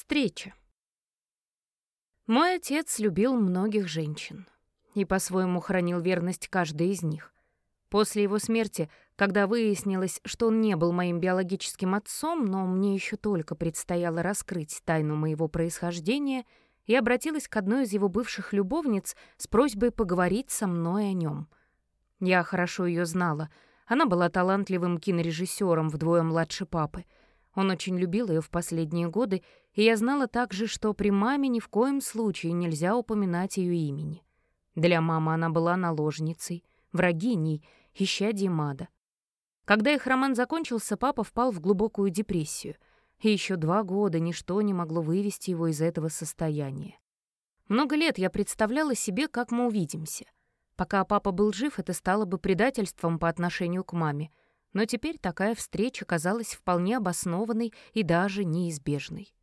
Встреча. Мой отец любил многих женщин и по-своему хранил верность каждой из них. После его смерти, когда выяснилось, что он не был моим биологическим отцом, но мне еще только предстояло раскрыть тайну моего происхождения, я обратилась к одной из его бывших любовниц с просьбой поговорить со мной о нем. Я хорошо ее знала. Она была талантливым кинорежиссером, вдвое младше папы. Он очень любил ее в последние годы, и я знала также, что при маме ни в коем случае нельзя упоминать ее имени. Для мамы она была наложницей, врагиней, исчадьем ада. Когда их роман закончился, папа впал в глубокую депрессию, и еще 2 года ничто не могло вывести его из этого состояния. Много лет я представляла себе, как мы увидимся. Пока папа был жив, это стало бы предательством по отношению к маме, но теперь такая встреча казалась вполне обоснованной и даже неизбежной.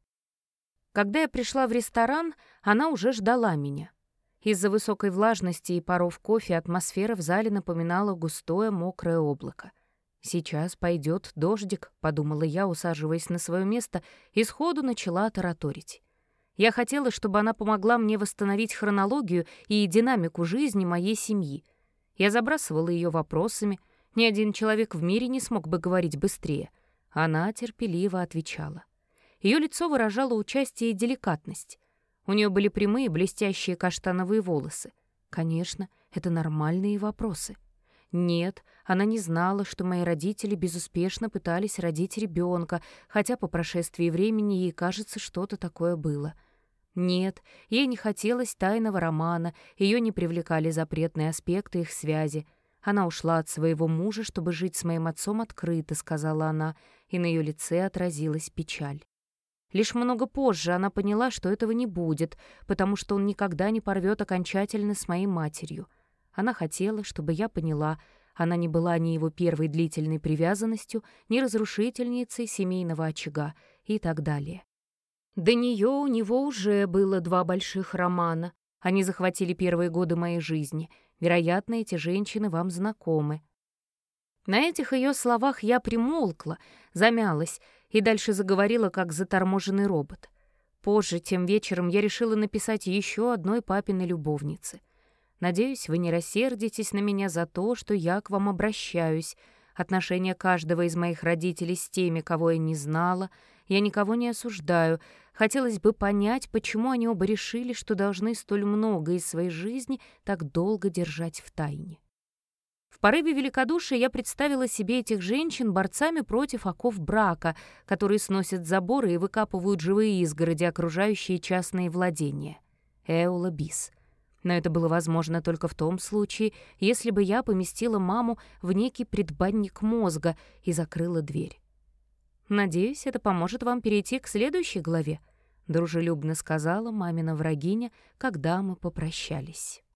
Когда я пришла в ресторан, она уже ждала меня. Из-за высокой влажности и паров кофе атмосфера в зале напоминала густое мокрое облако. «Сейчас пойдет дождик», — подумала я, усаживаясь на свое место, и сходу начала тараторить. Я хотела, чтобы она помогла мне восстановить хронологию и динамику жизни моей семьи. Я забрасывала ее вопросами. Ни один человек в мире не смог бы говорить быстрее. Она терпеливо отвечала. Ее лицо выражало участие и деликатность. У нее были прямые, блестящие каштановые волосы. Конечно, это нормальные вопросы. Нет, она не знала, что мои родители безуспешно пытались родить ребенка, хотя по прошествии времени ей, кажется, что-то такое было. Нет, ей не хотелось тайного романа, ее не привлекали запретные аспекты их связи. Она ушла от своего мужа, чтобы жить с моим отцом открыто, сказала она, и на ее лице отразилась печаль. Лишь много позже она поняла, что этого не будет, потому что он никогда не порвет окончательно с моей матерью. Она хотела, чтобы я поняла, она не была ни его первой длительной привязанностью, ни разрушительницей семейного очага и так далее. До нее у него уже было 2 больших романа. Они захватили первые годы моей жизни. Вероятно, эти женщины вам знакомы. На этих ее словах я примолкла, замялась и дальше заговорила, как заторможенный робот. Позже, тем вечером, я решила написать еще одной папиной любовнице. Надеюсь, вы не рассердитесь на меня за то, что я к вам обращаюсь. Отношения каждого из моих родителей с теми, кого я не знала, я никого не осуждаю. Хотелось бы понять, почему они оба решили, что должны столь много из своей жизни так долго держать в тайне. В порыве великодушия я представила себе этих женщин борцами против оков брака, которые сносят заборы и выкапывают живые изгороди, окружающие частные владения. Эула бис. Но это было возможно только в том случае, если бы я поместила маму в некий предбанник мозга и закрыла дверь. «Надеюсь, это поможет вам перейти к следующей главе», — дружелюбно сказала мамина врагиня, когда мы попрощались.